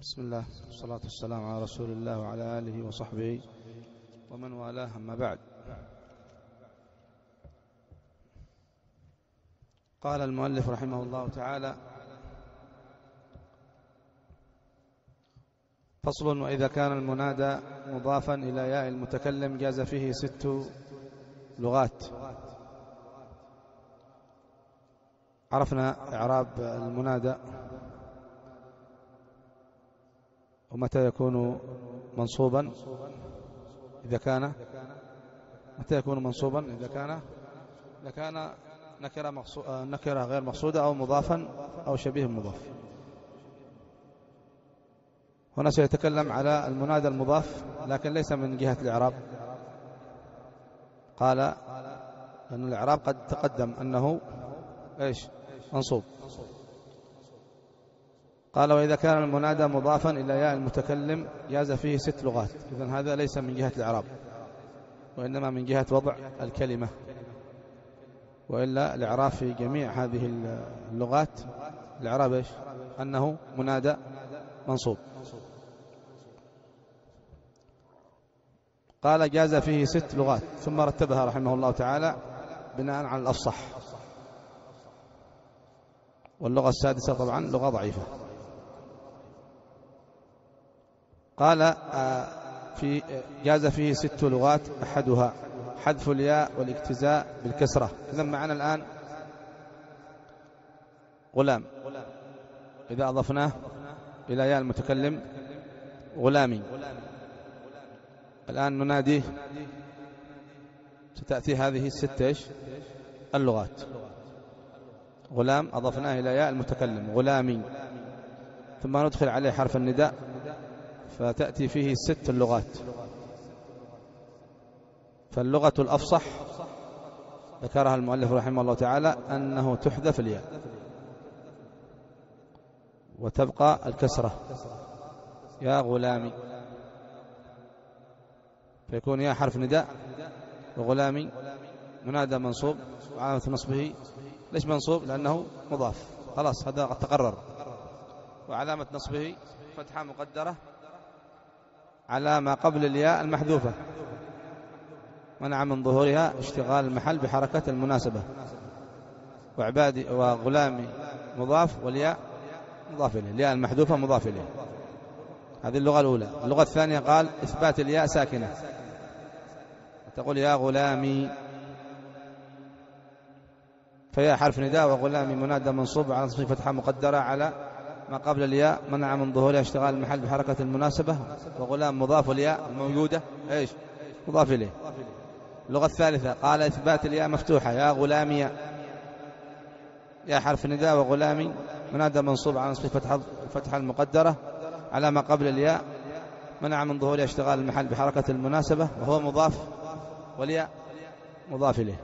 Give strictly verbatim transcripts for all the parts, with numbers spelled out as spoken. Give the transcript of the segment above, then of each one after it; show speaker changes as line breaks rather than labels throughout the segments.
بسم الله والصلاة والسلام على رسول الله وعلى آله وصحبه ومن والاه، أما بعد. قال المؤلف رحمه الله تعالى: فصل: وإذا كان المنادى مضافا إلى ياء المتكلم جاز فيه ست لغات. عرفنا إعراب المنادى ومتى يكون منصوبا إذا كان متى يكون منصوبا إذا كان إذا كان نكرة مقصودة نكرة غير مقصودة أو مضافا أو شبيه مضاف. هنا سيتكلم على المنادى المضاف لكن ليس من جهة الإعراب. قال أن الإعراب قد تقدم أنه إيش منصوب. قال: وإذا كان المنادى مضافا إلى ياء المتكلم جاز فيه ست لغات. إذن هذا ليس من جهة الإعراب وإنما من جهة وضع الكلمة، وإلا الإعراب في جميع هذه اللغات الإعراب إيش؟ أنه منادى منصوب. قال: جاز فيه ست لغات، ثم رتبها رحمه الله تعالى بناء على الأفصح، واللغة السادسة طبعا لغة ضعيفة. قال: في جاز فيه ست لغات، أحدها حذف الياء والاجتزاء بالكسرة. إذن معنا الآن غلام، إذا أضفناه إلى ياء المتكلم غلامي، الآن نناديه ستأتي هذه الست اللغات. غلام أضفناه إلى ياء المتكلم غلامي، ثم ندخل عليه حرف النداء فتأتي فيه ست اللغات. فاللغة الأفصح ذكرها المؤلف رحمه الله تعالى أنه تحذف الياء وتبقى الكسرة، يا غلامي، فيكون يا حرف نداء وغلامي منادى منصوب وعلامة نصبه. ليش منصوب؟ لأنه مضاف، خلاص هذا قد تقرر. وعلامة نصبه فتحة مقدرة على ما قبل الياء المحذوفة، منع من ظهورها اشتغال المحل بحركة المناسبة. وعبادي وغلامي مضاف والياء مضاف إليه، الياء المحذوفة مضاف إليه. هذه اللغة الأولى. اللغة الثانية قال إثبات الياء ساكنة، تقول يا غلامي، فيا حرف نداء وغلامي منادى منصوب على نصبه فتحة مقدرة على ما قبل الياء منع من ظهورها اشتغال المحل بحركة المناسبة. وغلام مضاف والياء الموجودة ايش مضاف إليه. اللغة الثالثة قال إثبات الياء مفتوحة، يا غلامي، يا حرف نداء وغلامي منادى منصوب على نصبه فتحة الفتحة المقدرة على ما قبل الياء منع من ظهورها اشتغال المحل بحركة المناسبة، وهو مضاف والياء مضاف إليه.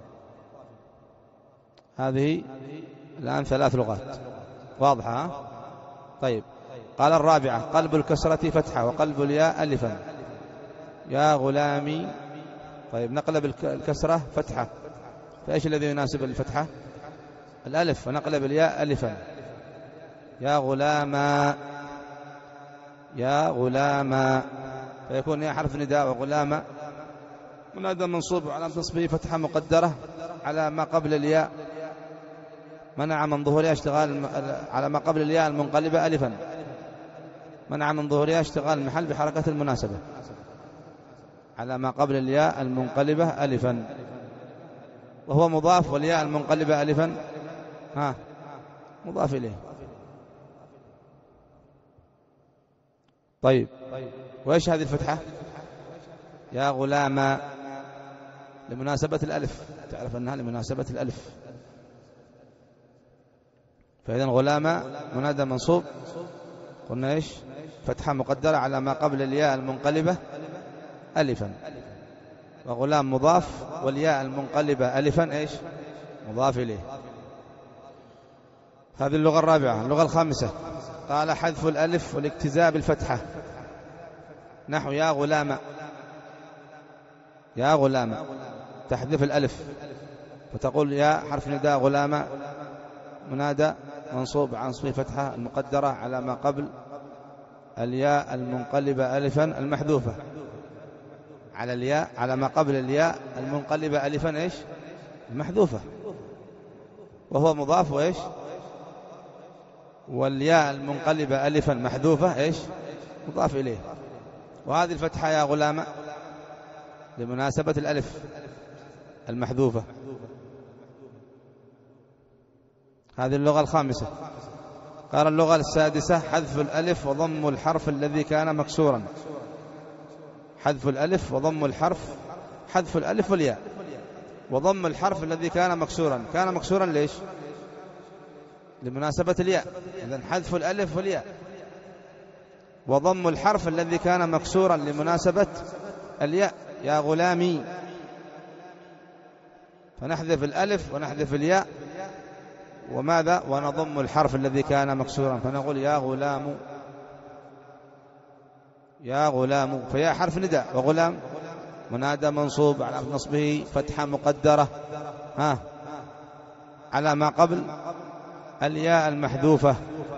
هذه الآن ثلاث لغات واضحة. طيب، قال الرابعة قلب الكسرة فتحة وقلب الياء ألفا، يا غلامي. طيب، نقلب الكسرة فتحة، فإيش الذي يناسب الفتحة؟ الألف، ونقلب الياء ألفا، يا غلاما، يا غلاما، فيكون يا حرف نداء وغلاما منادى منصوب وعلامة نصبه فتحة مقدرة على ما قبل الياء منع من ظهورها اشتغال على ما قبل الياء المنقلبة ألفا، منع من ظهورها اشتغال المحل بحركة المناسبة على ما قبل الياء المنقلبة ألفا، وهو مضاف والياء المنقلبة ألفا ها مضاف إليه. طيب، وإيش هذه الفتحة؟ يا غلاما، لمناسبة الألف، تعرف أنها لمناسبة الألف. فإذا غلاما منادى منصوب، قلنا إيش؟ فتحة مقدرة على ما قبل الياء المنقلبة ألفا، وغلام مضاف والياء المنقلبة ألفا إيش مضاف إليه. هذه اللغة الرابعة. اللغة الخامسة قال حذف الألف والاجتزاء بالفتحة، نحو يا غلام، يا غلام، تحذف الألف فتقول يا حرف نداء غلام منادى منصوب عن نصبه فتحة المقدرة على ما قبل الياء المنقلبة ألفا المحذوفة على الياء على ما قبل الياء المنقلبة ألفا إيش المحذوفة، وهو مضاف وإيش، والياء المنقلبة ألفا محذوفة إيش مضاف إليه. وهذه الفتحة يا غلام لمناسبة الألف المحذوفة. هذه اللغة الخامسة. قال اللغة السادسة حذف الألف وضم الحرف الذي كان مكسورا. حذف الألف وضم الحرف، حذف الألف والياء وضم الحرف الذي كان مكسورا. كان مكسورا ليش؟ لمناسبة الياء، إذن حذف الألف والياء وضم الحرف الذي كان مكسورا لمناسبة الياء يا غلامي، فنحذف الألف ونحذف الياء وماذا ونضم الحرف الذي كان مكسورا، فنقول يا غلام يا غلام. فيا حرف نداء وغلام منادى منصوب على نصبه فتحة مقدرة ها على ما قبل الياء المحذوفة،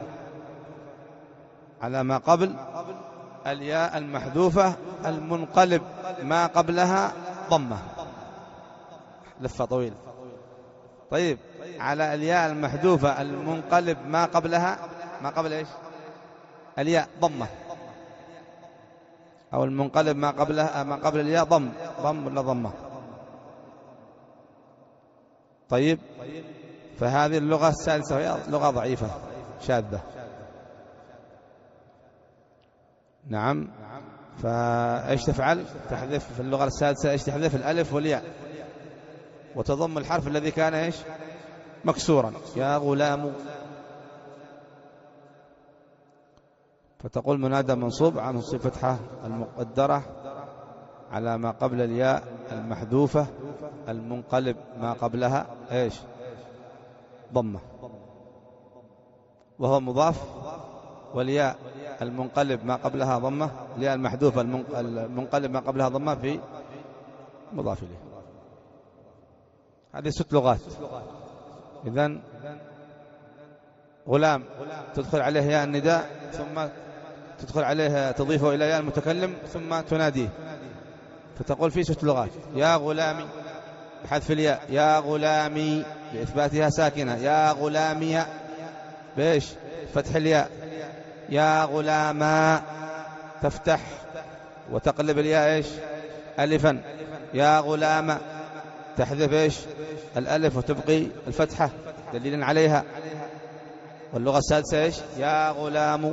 على ما قبل الياء المحذوفة المنقلب ما قبلها ضمة، لفة طويلة. طيب على الياء المحذوفة المنقلب ما قبلها ما قبل إيش الياء ضمة، أو المنقلب ما قبلها ما قبل الياء ضم ضم ولا ضمة. طيب فهذه اللغة السادسة وهي لغة ضعيفة شاذة. نعم. فإيش تفعل؟ تحذف في اللغة السادسة إيش تحذف الألف والياء وتضم الحرف الذي كان إيش مكسورا يا غلام، فتقول منادى منصوب عن نصب فتحة المقدرة على ما قبل الياء المحذوفة المنقلب ما قبلها إيش ضمة، وهو مضاف، والياء المنقلب ما قبلها ضمة، الياء المحذوفة المنقلب ما قبلها ضمة في مضاف إليه. هذه ست لغات. إذن غلام تدخل عليه ياء النداء ثم تدخل عليه تضيفه إلى ياء المتكلم ثم تناديه، فتقول في ست لغات. يا غلامي بحذف الياء، يا غلامي بإثباتها ساكنة، يا غلامي بإيش فتح الياء، يا غلاما تفتح وتقلب الياء إيش ألفا، يا غلام تحذف إيش الألف وتبقي الفتحة دليلا عليها. واللغة السادسة إيش يا غلام،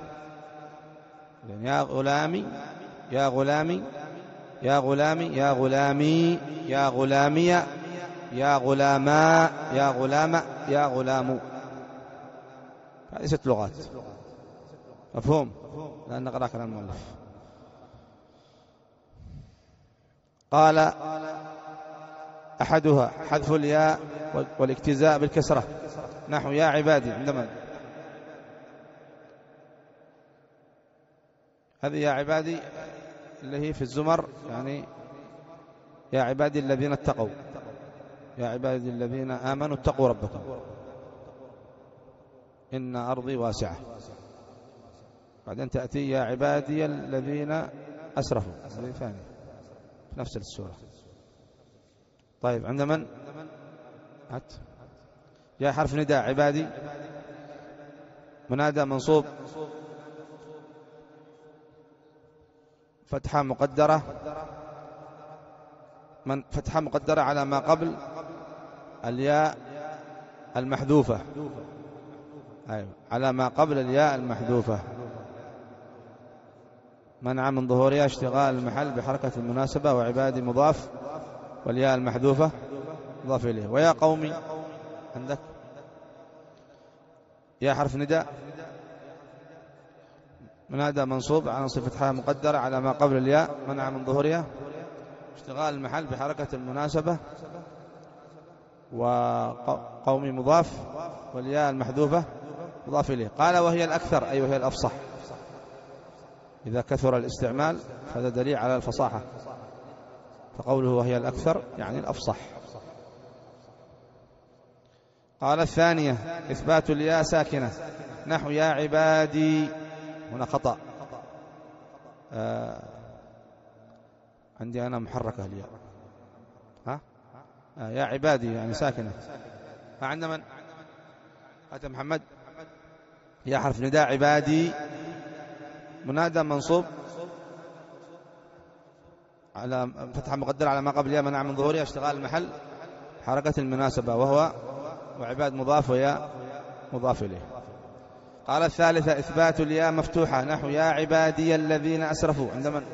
يا غلامي يا غلامي يا غلامي يا غلامي يا غلامي يا غلاما يا غلام يا غلام. هذه ست لغات. مفهوم؟ لأن نقرأ كلام المؤلف. قال أحدها حذف الياء والاجتزاء بالكسرة، نحو يا عبادي. عندما هذه يا عبادي اللي هي في الزمر، يعني يا عبادي الذين اتقوا، يا عبادي الذين آمنوا اتقوا ربكم إن أرضي واسعة. بعدين تأتي يا عبادي الذين أسرفوا، هذه ثانية في نفس السورة. طيب عند من؟ هات يا حرف نداء عبادي منادى منصوب فتحة مقدرة، من فتحة مقدرة على ما قبل الياء المحذوفة، أيوة على ما قبل الياء المحذوفة، منع من ظهورها اشتغال المحل بحركة المناسبة، وعبادي مضاف والياء المحذوفة مضاف إليه. ويا قومي عندك يا حرف نداء منادى منصوب على نصب فتحة مقدرة على ما قبل الياء منع من ظهورها اشتغال المحل بحركة المناسبة، وقومي مضاف والياء المحذوفة مضاف إليه. قال وهي الأكثر أي وهي الأفصح. إذا كثر الاستعمال فهذا دليل على الفصاحة، فقوله وهي الأكثر يعني الأفصح. قال الثانية إثبات الياء ساكنة، نحو يا عبادي، هنا خطأ آه عندي أنا محركة الياء. ها آه يا عبادي يعني ساكنة. فعند من؟ هات محمد. يا حرف نداء عبادي منادى منصوب على فتحة مقدرة على ما قبل يا منع من ظهورها اشتغال المحل حركة المناسبة وهو وعباد مضاف ويا مضاف إليه. قال الثالثة إثبات الياء مفتوحة نحو يا عبادي الذين أسرفوا. عند من؟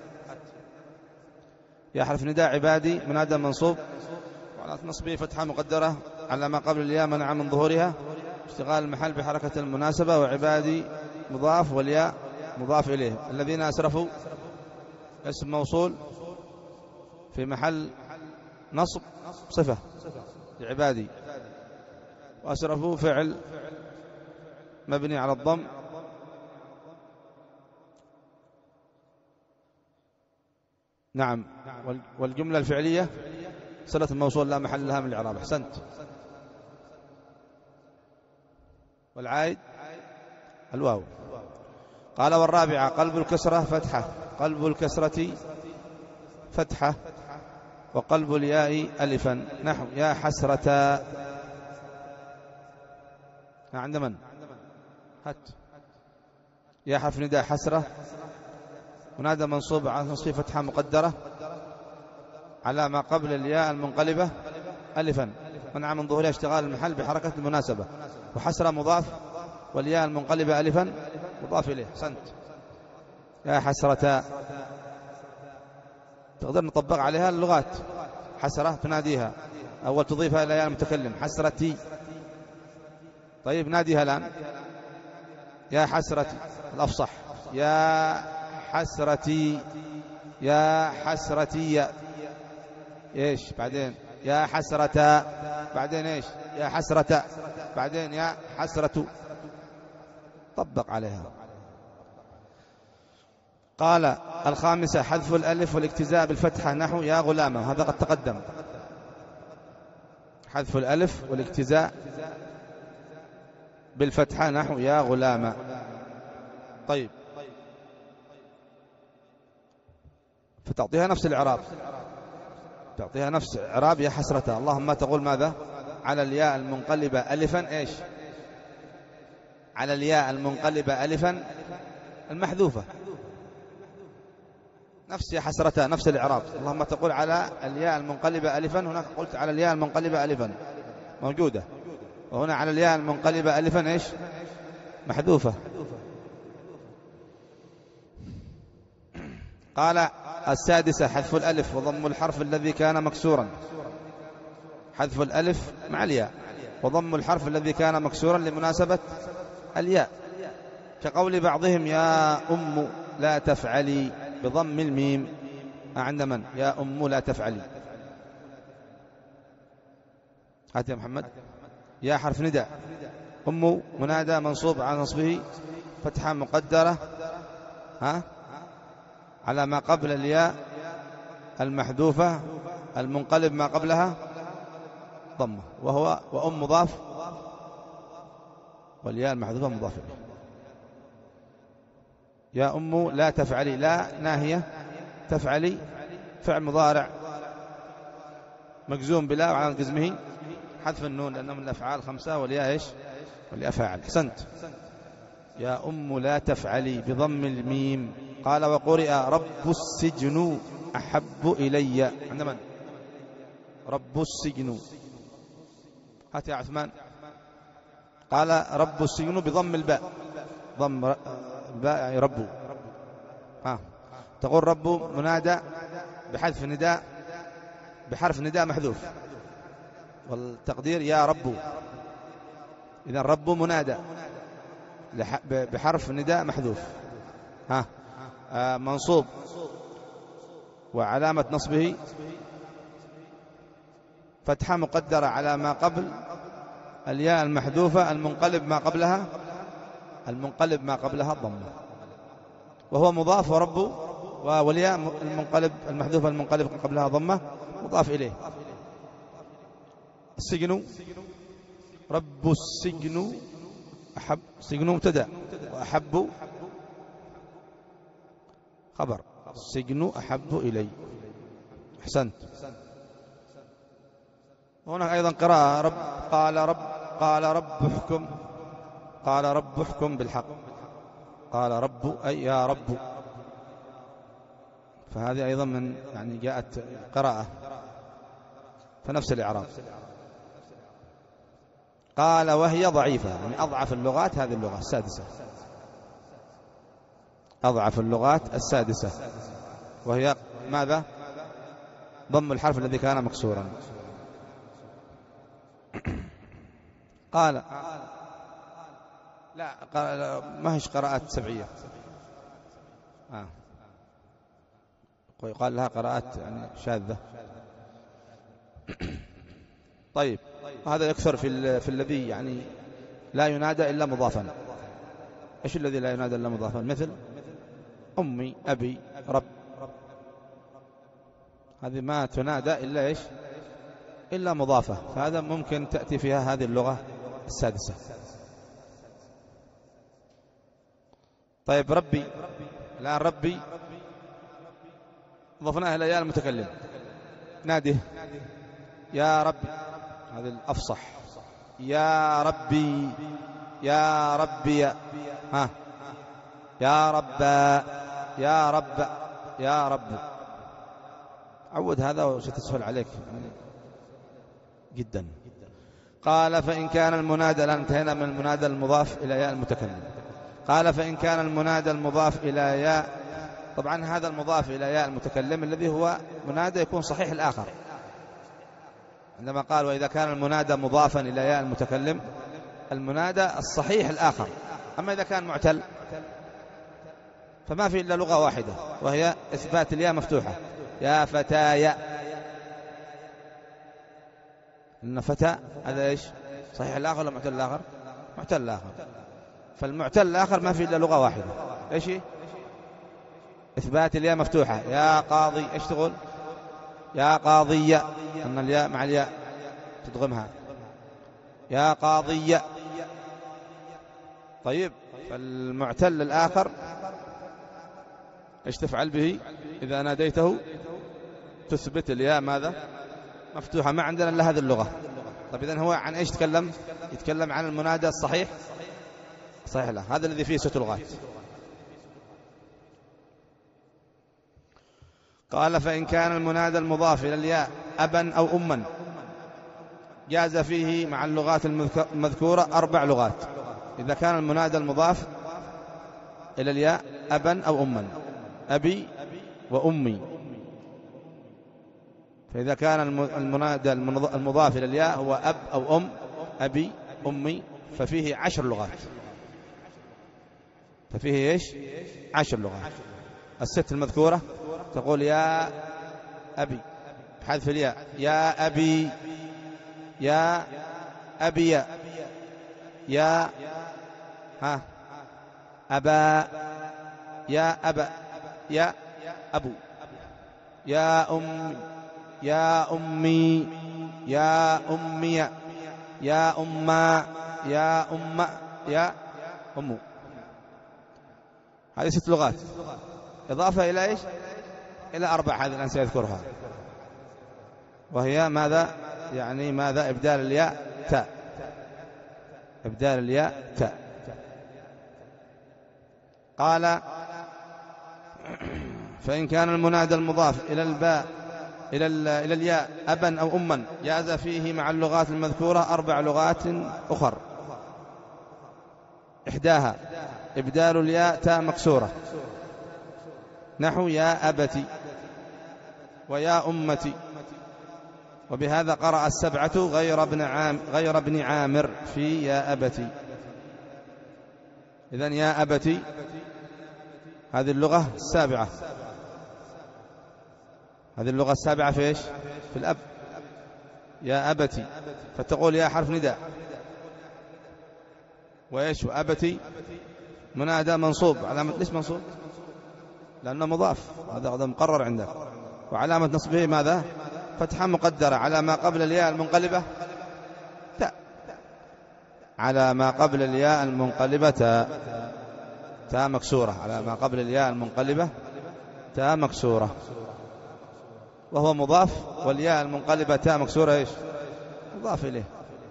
يا حرف نداء عبادي منادى منصوب وعلى نصبه فتحة مقدرة على ما قبل الياء منع من ظهورها اشتغال المحل بحركة المناسبة وعبادي مضاف والياء مضاف إليه. الذين أسرفوا اسم موصول في محل نصب صفة لعبادي وأسرفوا فعل مبني على الضم نعم والجملة الفعلية صلة الموصول لا محل لها من الإعراب. أحسنت. والعائد الواو. قال والرابعة قلب الكسرة فتحة قلب الكسرة فتحة وقلب الياء ألفا نحو يا حسرة. عند من؟ هات. يا حرف نداء حسرة منادى منصوب على نصب فتحة مقدرة على ما قبل الياء المنقلبة ألفا منع من ظهورها اشتغال المحل بحركة المناسبة وحسرة مضاف والياء المنقلبة ألفا مضاف إليه. أحسنت. يا حسرة تقدر نطبق عليها اللغات. حسرة تناديها أول تضيفها إلى ياء المتكلم حسرتي. طيب ناديها الآن يا حسرتي الأفصح يا حسرتي يا حسرتي إيش بعدين يا حسرة بعدين إيش يا حسرة بعدين يا حسرة طبق عليها. قال الخامسة حذف الألف والاجتزاء بالفتحة نحو يا غلامة. هذا قد تقدم. حذف الألف والاجتزاء بالفتحة نحو يا غلامة. طيب فتعطيها نفس الإعراب تعطيها نفس إعراب يا حسرة. اللهم تقول ماذا على الياء المنقلبة ألفا إيش على الياء المنقلبة ألفا المحذوفة نفس يا حسرة نفس الإعراب. اللهم تقول على الياء المنقلبة ألفا هناك قلت على الياء المنقلبة ألفا موجودة وهنا على الياء المنقلبة ألفا إيش محذوفة. قال السادسة حذف الألف وضم الحرف الذي كان مكسورا. حذف الألف مع الياء وضم الحرف الذي كان مكسورا لمناسبة الياء كقول بعضهم يا أم لا تفعلي بضم الميم. عند من؟ يا أم لا تفعلي. هات يا محمد. يا حرف نداء أم منادى منصوب على نصبه فتحة مقدرة ها على ما قبل الياء المحذوفة المنقلب ما قبلها ضمة وهو وأم مضاف والياء المحذوفة مضاف إليه. يا أم لا تفعلي لا ناهية تفعلي فعل مضارع مجزوم بلا وعلى جزمه حذف النون لأنه من الأفعال خمسة والياء إيش والياء فاعل. أحسنت. يا أم لا تفعلي بضم الميم. قال وقرئ رب السجن أحب إلي. عند من؟ رب السجن. هات يا عثمان. قال رب السجن بضم الباء ضم الباء يعني رب. ها تقول رب منادى بحذف نداء بحرف نداء محذوف والتقدير يا رب. إذن رب منادى بحرف نداء محذوف ها آه منصوب وعلامة نصبه فتحة مقدرة على ما قبل الياء المحذوفة المنقلب ما قبلها المنقلب ما قبلها الضمة وهو مضاف ورب والياء المنقلب المحذوفة المنقلب قبلها ضمة مضاف إليه. السجن رب السجن أحب سجن مبتدأ وأحب خبر. السجن أحب إلي. أحسنت. هناك أيضا قراءة رب قال رب قال رب احكم قال رب احكم بالحق. قال رب أي يا رب. فهذه أيضا من يعني جاءت قراءة فنفس الإعراب. قال وهي ضعيفة يعني أضعف اللغات هذه اللغة السادسة. أضعف اللغات السادسة وهي ماذا؟ ضم الحرف الذي كان مكسورا. قال لا قال ما هيش قراءات سبعية. آه. قال لها قراءات يعني شاذة. طيب هذا يكثر في في الذي يعني لا ينادى إلا مضافا. إيش الذي لا ينادى إلا مضافا؟ مثل أمي أبي رب، هذه ما تنادى إلا إيش؟ إلا مضافة. فهذا ممكن تأتي فيها هذه اللغة السادسة. طيب ربي، الآن ربي ضفناه إلى ياء المتكلم. ناده يا ربي، هذا الأفصح. يا ربي يا ربي ها يا رب يا رب يا رب. عود هذا وستسهل عليك جدا. قال فإن كان المنادى، الآن انتهينا من المنادى المضاف إلى ياء المتكلم. قال فإن كان المنادى المضاف إلى ياء، طبعا هذا المضاف إلى ياء المتكلم الذي هو منادى يكون صحيح الآخر. عندما قال وإذا كان المنادى مضافا إلى ياء المتكلم، المنادى الصحيح الآخر. أما إذا كان معتل فما في إلا لغة واحدة وهي إثبات الياء مفتوحة. يا فتايا، إن فتى هذا إيش؟ صحيح الآخر ولا معتل الآخر؟ معتل الآخر. فالمعتل الآخر ما في إلا لغة واحدة. إيش هي؟ إثبات الياء مفتوحة. يا قاضي، إيش تقول؟ يا قاضية، أن الياء مع الياء تدغمها. يا قاضية. طيب فالمعتل الآخر إيش تفعل به؟ إذا ناديته تثبت الياء ماذا؟ مفتوحة. ما عندنا إلا هذه اللغة. طيب إذن هو عن إيش تكلم؟ يتكلم عن المنادى الصحيح صحيح لا، هذا الذي فيه ست لغات. قال فإن كان المنادى المضاف إلى الياء أبا أو أما جاز فيه مع اللغات المذكورة أربع لغات. إذا كان المنادى المضاف إلى الياء أبا أو أما، أبي وأمي. فإذا كان المنادى المضاف إلى الياء هو أب أو أم، أبي أمي، ففيه عشر لغات. ففيه إيش؟ عشر لغات. الست المذكورة تقول يا أبي بحذف الياء، يا أبي، يا أبي، يا ها أبا، يا أبا، يا أبو، يا أم، يا أمي، يا أمي، يا أما، يا أم، يا أم. هذه ست لغات إضافة إلى إيش؟ إلى أربع هذه الآن سيذكرها، وهي ماذا؟ يعني ماذا؟ إبدال الياء تاء، إبدال الياء تاء. قال فإن كان المنادى المضاف إلى الباء إلى إلى الياء أبا أو أما جاز فيه مع اللغات المذكورة أربع لغات أخر. إحداها إبدال الياء تاء مكسورة، نحو يا أبتي ويا أمتي. وبهذا قرأ السبعة غير ابن عام غير ابن عامر في يا أبتي. إذن يا أبتي هذه اللغة السابعة، هذه اللغة السابعة في إيش؟ في الأب. يا أبتي، فتقول يا حرف نداء، وإيش؟ وأبتي منادى منصوب. علامة ليش منصوب؟ لأنه مضاف، هذا مقرر عندك. وعلامة نصبه ماذا؟ فتحة مقدرة على ما قبل الياء المنقلبة تاء، على ما قبل الياء المنقلبة تاء، تاء مكسورة على ما قبل الياء المنقلبة تاء مكسورة، وهو مضاف، والياء المنقلبة تاء مكسورة إيش؟ مضاف إليه.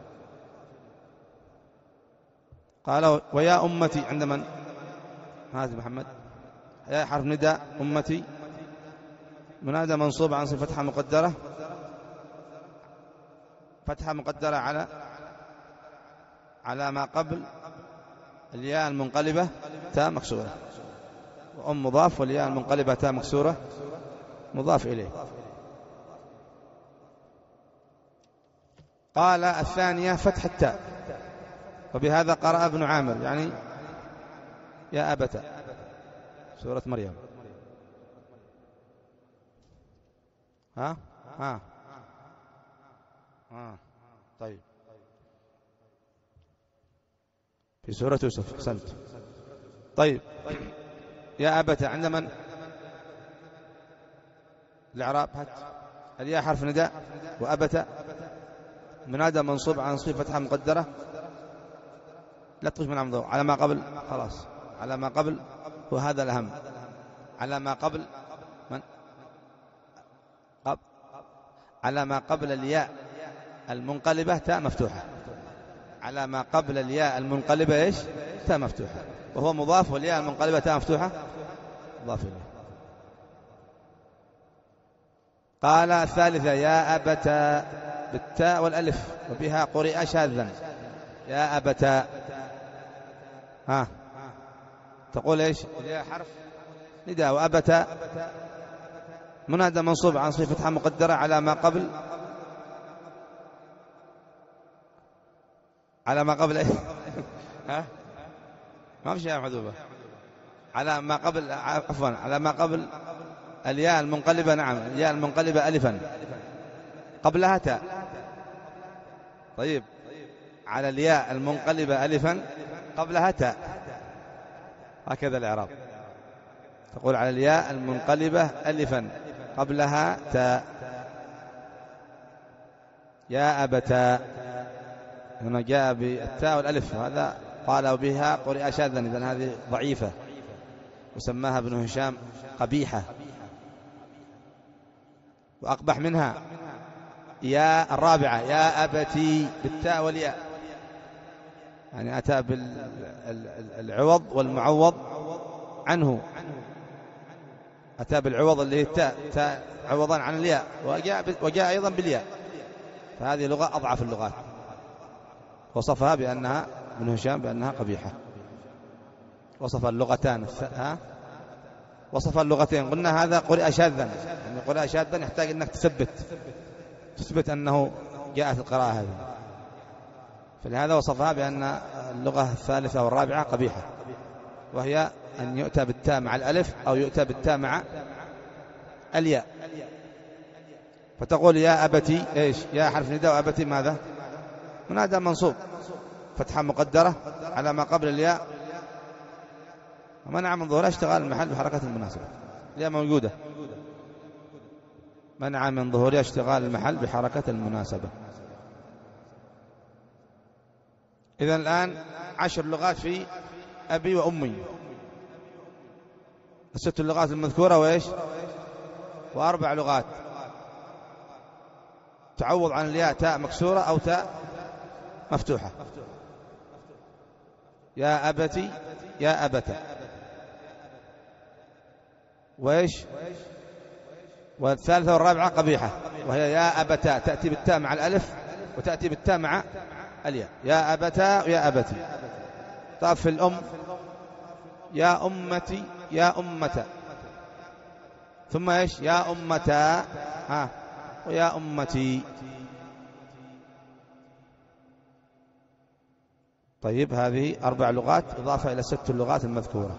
قال ويا أمتي عند من؟ هذا محمد. يا حرف نداء، أمتي منادى منصوب عن صفة فتحة مقدرة، فتحة مقدرة على على ما قبل الياء المنقلبة تاء مكسورة، وأم مضاف، والياء المنقلبة تاء مكسورة مضاف إليه. قال الثانية فتح التاء، وبهذا قرأ ابن عامر، يعني يا أبت، سورة مريم. ها ها ها طيب، في سورة يوسف. أحسنت. طيب، يا أبت عند من؟ الإعراب هات. الياء حرف نداء، وأبت منادى منصوب عن صفة فتحة مقدرة، لا تخش من عمضه على ما قبل، خلاص على ما قبل، وهذا الأهم، على ما قبل من قبل على ما قبل الياء المنقلبة تاء مفتوحة، على ما قبل الياء المنقلبة إيش؟ تاء مفتوحة، وهو مضاف، والياء المنقلبة تاء مفتوحة مضاف إليه. قال الثالثة يا أبتا بالتاء والألف، وبها قرئ شاذا. يا أبتا، ها تقول إيش؟ الياء حرف نداء، وأبتا منادى منصوب عن صفة فتحة مقدرة على ما قبل على ما قبل إيه؟ ها ما في شيء محذوفة، على ما قبل، عفوا على ما قبل الياء المنقلبة، نعم الياء المنقلبة ألفا قبلها تاء. طيب، على الياء المنقلبة ألفا قبلها تاء، هكذا الإعراب. تقول على الياء المنقلبة ألفا قبلها تاء. يا أبتا، هنا جاء بالتاء والألف، هذا قال بها قرئ شاذا، إذن هذه ضعيفة، وسماها ابن هشام قبيحة. وأقبح منها يا الرابعة يا أبتي بالتاء والياء، يعني أتى بالعوض والمعوض عنه، أتى بالعوض اللي هي التاء، تاء عوضا عن الياء، وجاء, وجاء أيضا بالياء، فهذه لغة أضعف اللغات. وصفها بأنها ابن هشام بأنها قبيحة، وصف اللغتان ها وصف اللغتين. قلنا هذا قرئ شاذا، يعني قرئ شاذا يحتاج أنك تثبت تثبت أنه جاءت القراءة هذه، فلهذا وصفها بأن اللغة الثالثة والرابعة قبيحة، وهي أن يؤتى بالتاء مع الألف، أو يؤتى بالتاء مع الياء. فتقول يا أبتي إيش؟ يا حرف نداء، وأبتي ماذا؟ منادى منصوب فتحة مقدرة على ما قبل الياء، ومنع من ظهورها اشتغال المحل بحركة المناسبة. الياء موجودة، منع من ظهورها اشتغال المحل بحركة المناسبة. إذن الآن عشر لغات في أبي وأمي، الست اللغات المذكورة وإيش؟ وأربع لغات تعوض عن الياء تاء مكسورة أو تاء مفتوحة. يا أبتي، يا أبتا، وإيش؟ والثالثة والرابعة قبيحة، وهي يا أبتا، تأتي بالتاء مع الألف، وتأتي بالتاء مع الياء. يا أبتا يا أبتي. طب في الأم يا أمتي يا أمتا، ثم إيش؟ يا أمتا، ها ويا أمتي. طيب، هذه أربع لغات إضافة إلى ست اللغات المذكورة.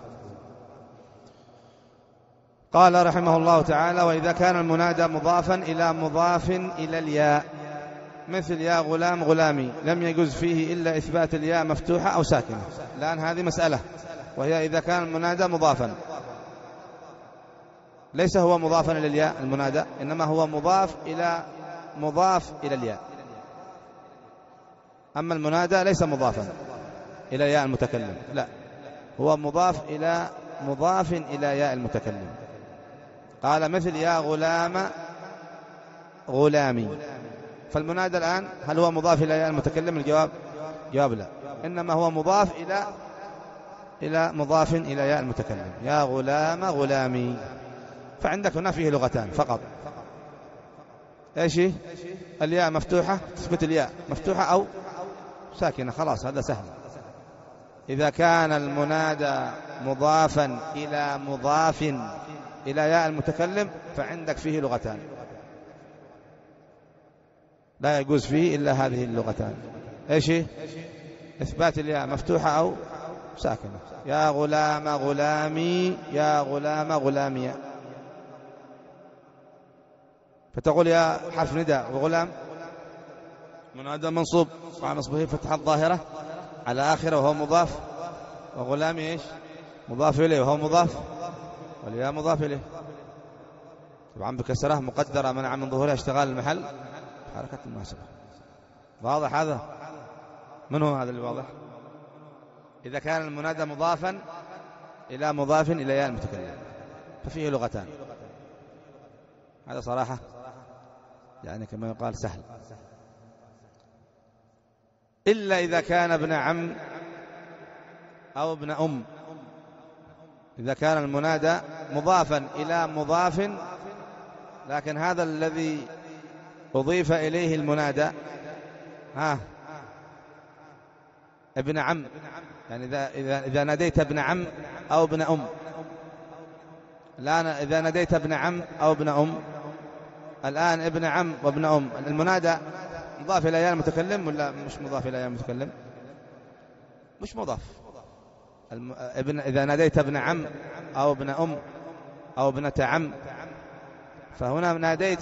قال رحمه الله تعالى: وإذا كان المنادى مضافا إلى مضاف إلى الياء، مثل يا غلام غلامي، لم يجوز فيه إلا إثبات الياء مفتوحة أو ساكنة. الآن هذه مسألة، وهي إذا كان المنادى مضافا، ليس هو مضافا إلى الياء المنادى، إنما هو مضاف إلى مضاف إلى الياء. أما المنادى ليس مضافا إلى ياء المتكلم، لا، هو مضاف إلى مضاف إلى ياء المتكلم. قال مثل يا غلام غلامي. فالمنادى الآن هل هو مضاف إلى ياء المتكلم؟ الجواب جواب لا، إنما هو مضاف إلى إلى مضاف إلى ياء المتكلم. يا غلام غلامي. فعندك هنا فيه لغتان فقط. ايش هي؟ الياء مفتوحة تثبت الياء مفتوحة أو ساكنة، خلاص هذا سهل. إذا كان المنادى مضافا إلى مضاف إلى ياء المتكلم فعندك فيه لغتان، لا يجوز فيه إلا هذه اللغتان. ايش هي؟ إثبات الياء مفتوحة أو ساكنة. يا غلام غلامي، يا غلام غلامي. فتقول يا حرف نداء وغلام منادى منصوب مع نصبه فتحة ظاهرة على آخره وهو مضاف، وغلامي ايش؟ مضاف إليه وهو مضاف، والياء مضاف إليه طبعا بكسرة مقدرة منع من ظهورها اشتغال المحل حركة المناسبة. واضح هذا؟ من هو هذا الواضح؟ إذا كان المنادى مضافا إلى مضاف إلى ياء المتكلم ففيه لغتان. هذا صراحة يعني كما يقال سهل، إلا إذا كان ابن عم أو ابن أم. إذا كان المنادى مضافا إلى مضاف لكن هذا الذي أضيف إليه المنادى ها ابن عم، يعني إذا إذا إذا ناديت ابن عم أو ابن أم، الآن إذا ناديت ابن عم أو ابن أم، الآن ابن عم وابن أم المنادى مضاف إلى ياء المتكلم ولا مش مضاف إلى ياء المتكلم؟ مش مضاف. ابن إذا ناديت ابن عم أو ابن أم أو ابنة عم فهنا ناديت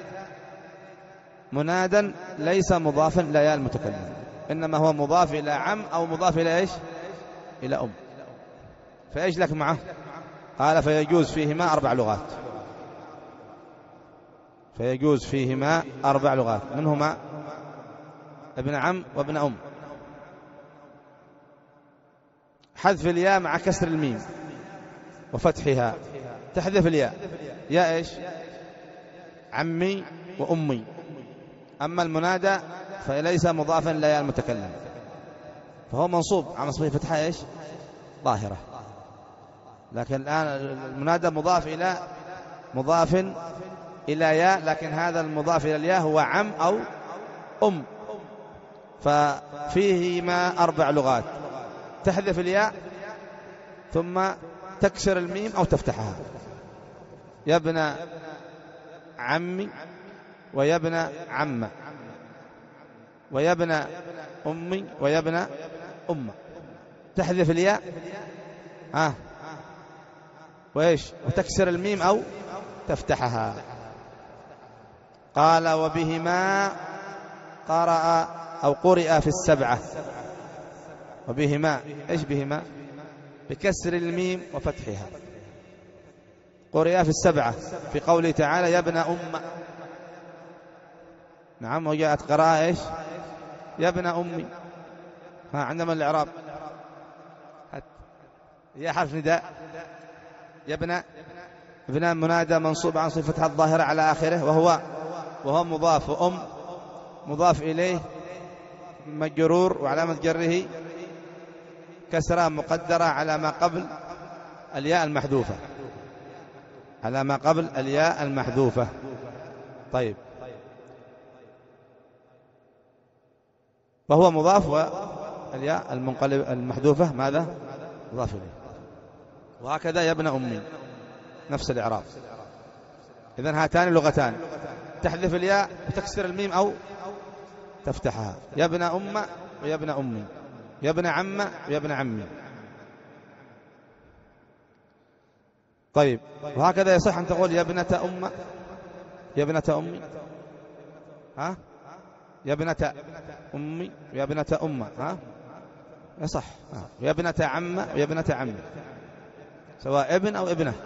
منادا ليس مضافا إلى ياء المتكلم، إنما هو مضاف إلى عم أو مضاف إلى إيش؟ إلى أم. فإيش لك معه؟ قال فيجوز فيهما أربع لغات. فيجوز فيهما أربع لغات، منهما ابن عم وابن أم. حذف الياء مع كسر الميم وفتحها. تحذف الياء، يا إيش؟ عمي وأمي. أما المنادى فليس مضافا إلى ياء المتكلم فهو منصوب على نصبه فتحة إيش؟ ظاهرة. لكن الآن المنادى مضاف إلى مضاف إلى ياء، لكن هذا المضاف إلى الياء هو عم أو أم. ففيهما أربع لغات: تحذف الياء ثم تكسر الميم أو تفتحها. يا ابن عمي ويا ابن عمة ويا ابن أمي ويا ابن أمة. تحذف الياء ها وإيش وتكسر الميم أو تفتحها. قال وبهما قرأ أو قرئ في السبعة. وبهما إيش بهما؟ بكسر الميم وفتحها. قرئ في السبعة في قوله تعالى يا ابن أم. نعم. وجاءت قراءة إيش؟ يا ابن أمي. ها عندما الإعراب يا حرف نداء، يا ابن ابن منادى منصوب عن صفتها الظاهرة على آخره وهو وهو مضاف، وأم مضاف إليه مجرور وعلامة جره كسرة مقدرة على ما قبل الياء المحذوفة، على ما قبل الياء المحذوفة. طيب، وهو مضاف والياء المنقلب المحذوفة ماذا؟ مضاف إليه. وهكذا يا ابن أمي نفس الإعراب. إذن هاتان لغتان: تحذف الياء وتكسر الميم أو تفتحها. يا ابن أم ويا ابن أمي، يا ابن عم ويا ابن عمي. طيب، وهكذا يصح أن تقول يا ابنة أم، يا ابنة أمي، ها يا ابنة أمي ويا ابنة أم، ها يصح. يا ابنة عم ويا ابنة عمي، سواء ابن أو ابنة.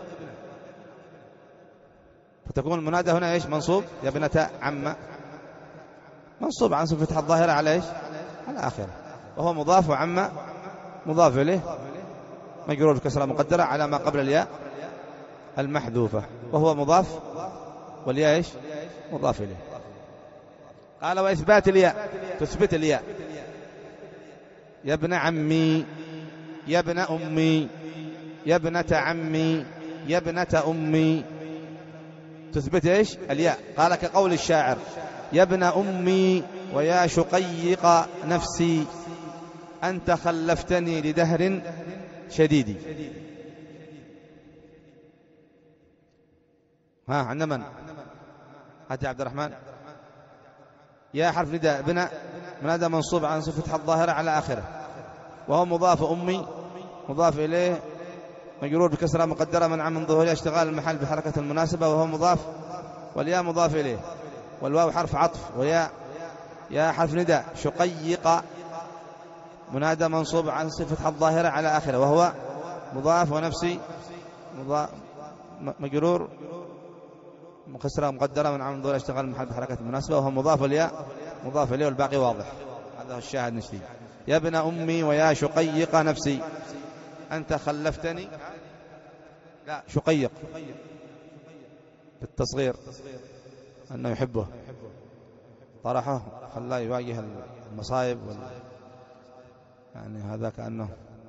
فتكون المنادى هنا إيش؟ منصوب. يا ابنة عم منصوب عن صفة الظاهرة على إيش؟ على آخره، وهو مضاف، وعم مضاف إليه مجرور بكسرة مقدرة على ما قبل الياء المحذوفة، وهو مضاف والياء إيش؟ مضاف إليه. قال وإثبات الياء، تثبت الياء، يا ابن عمي، يا ابن أمي، يا ابنة عمي، يا ابنة أمي، تثبت إيش؟ الياء. قال كقول الشاعر يا ابن أمي ويا شقيق نفسي أنت خلفتني لدهر شديد. ها عند من؟ هات يا عبد الرحمن. يا حرف نداء، ابن منادى منصوب عن صفة الظاهرة على آخره، وهو مضاف، أمي مضاف إليه مجرور بكسرة مقدرة منع من ظهورها اشتغال المحل بحركة المناسبة، وهو مضاف، والياء مضاف إليه، والواو حرف عطف، ويا يا حرف نداء. شقيق منادى منصوب عن صفة الظاهرة على آخره، وهو مضاف، ونفسي مضاف مجرور مكسرة مقدرة منع من ظهورها اشتغال المحل بحركة المناسبة، وهو مضاف، والياء مضاف إليه، والباقي واضح. هذا هو الشاهد نشتي. يا ابن أمي ويا شقيق نفسي أنت خلفتني، لا شقيق بالتصغير أنه يحبه، طرحه خلاه يواجه المصائب وال... يعني هذا كأنه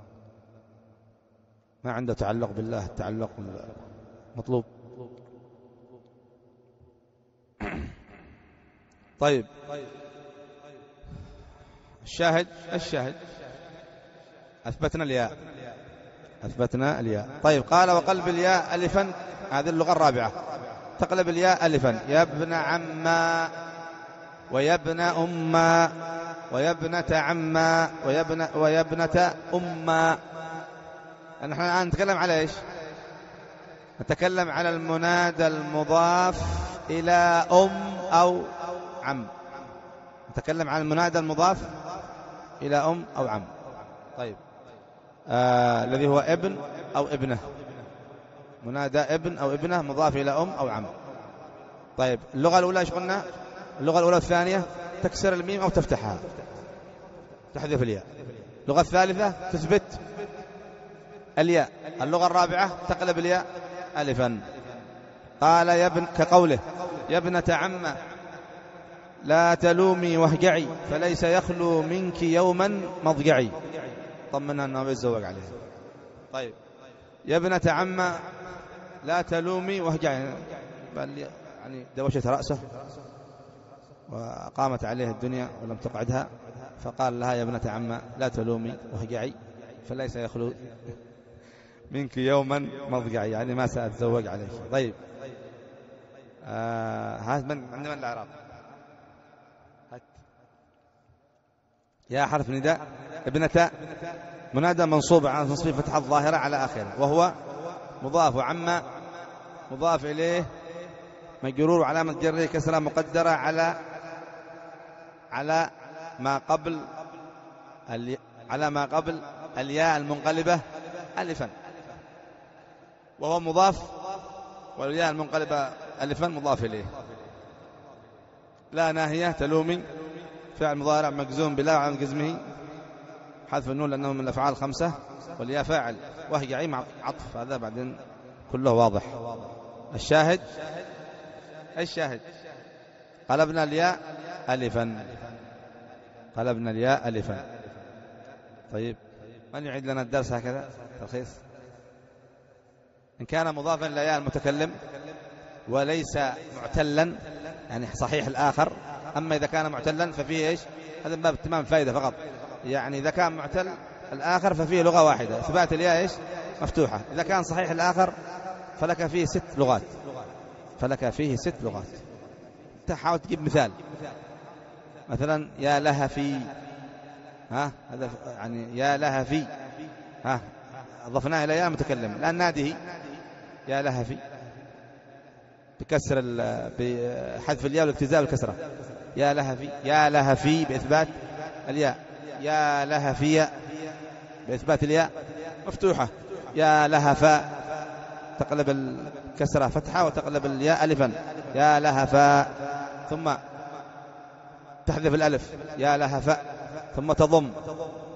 ما عنده تعلق بالله، التعلق مطلوب. طيب الشاهد الشاهد أثبتنا الياء، أثبتنا الياء. طيب قال وقلب الياء ألفا، هذه اللغة الرابعة، تقلب الياء ألفا، يا ابن عما ويا ابن أما ويا ابنة عما ويا ابن ويا ابنة أما. نحن الآن نتكلم على إيش؟ نتكلم على المنادى المضاف إلى أم أو عم، نتكلم عن المنادى المضاف إلى أم أو عم. طيب آه الذي هو ابن أو ابنه، منادى ابن أو ابنه مضاف إلى أم أو عم. طيب اللغة الأولى إيش قلنا؟ اللغة الأولى والثانية تكسر الميم أو تفتحها، تحذف الياء. اللغة الثالثة تثبت الياء. اللغة الرابعة تقلب الياء ألفا. قال يا ابن كقوله يا ابنة عم لا تلومي وهجعي فليس يخلو منك يوما مضجعي، طمنها أنه بيتزوج عليها. طيب يا ابنة عم لا تلومي وهجعي، يعني دوشت رأسه وقامت عليه الدنيا ولم تقعدها، فقال لها يا ابنة عم لا تلومي وهجعي فليس يخلو منك يوما مضجعي، يعني ما سأتزوج عليك. طيب آه هذا من عندنا الإعراب. يا حرف نداء، ابنة منادى منصوب عن تصريف فتح الظاهرة على آخره، وهو مضاف، وعم مضاف إليه مجرور علامة جره كسرة مقدرة على على ما قبل على ما قبل الياء المنقلبة ألفا، وهو مضاف، والياء المنقلبة ألفا مضاف إليه. لا ناهية تلومي فعل مضارع مجزوم بلا وعن جزمه حذف النون لأنه من الأفعال خمسة، والياء فاعل وهجعي مع عطف، هذا بعدين كله واضح. الشاهد الشاهد قلبنا الياء ألفا، قلبنا الياء ألفا. طيب من يعيد لنا الدرس هكذا تلخيص؟ إن كان مضافا إلى ياء المتكلم وليس معتلا يعني صحيح الآخر، أما إذا كان معتلا ففيه إيش؟ هذا من باب تمام فائدة فقط، يعني إذا كان معتل الآخر ففيه لغة واحدة إثبات الياء إيش؟ مفتوحة. إذا كان صحيح الآخر فلك فيه ست لغات، فلك فيه ست لغات. تحاول تجيب مثال، مثلا يا لها في، ها هذا يعني يا لها في، ها أضفناه إلى ياء المتكلم. الآن ناديه يا لها في بكسر بحذف الياء والاجتزاء والكسرة، يا لها في، يا لها في بإثبات الياء، يا لها في بإثبات الياء مفتوحة، يا لها فاء تقلب الكسرة فتحة وتقلب الياء ألفا، يا لها فاء ثم تحذف الألف، يا لها فاء ثم تضم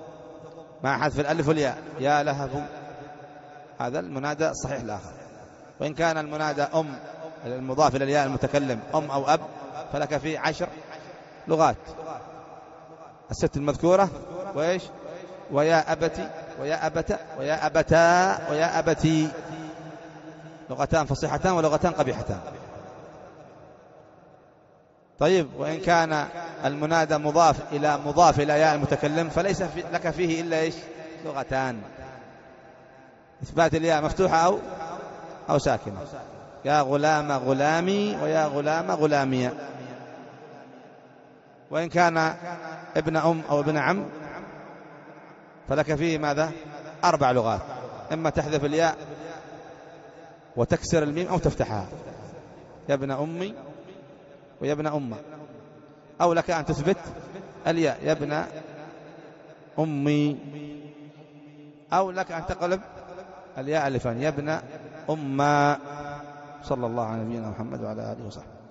مع حذف الألف والياء، يا لها فم. هذا المنادى الصحيح الآخر. وإن كان المنادى أم المضاف إلى الياء المتكلم أم أو أب فلك فيه عشر لغات، الست المذكورة وإيش ويا أبتي ويا أبت ويا أبتا ويا أبتي، لغتان فصيحتان ولغتان قبيحتان. طيب وإن كان المنادى مضاف إلى مضاف إلى ياء المتكلم فليس في لك فيه إلا إيش لغتان، إثبات الياء مفتوحة أو أو ساكنة، يا غلام غلامي ويا غلام غلامية. وإن كان ابن أم أو ابن عم فلك فيه ماذا أربع لغات، إما تحذف الياء وتكسر الميم أو تفتحها، يا ابن أمي ويا ابن أمة، أو لك أن تثبت الياء يا ابن أمي، أو لك أن تقلب الياء ألفا يا ابن أمة. صلى الله على نبينا محمد وعلى آله وصحبه.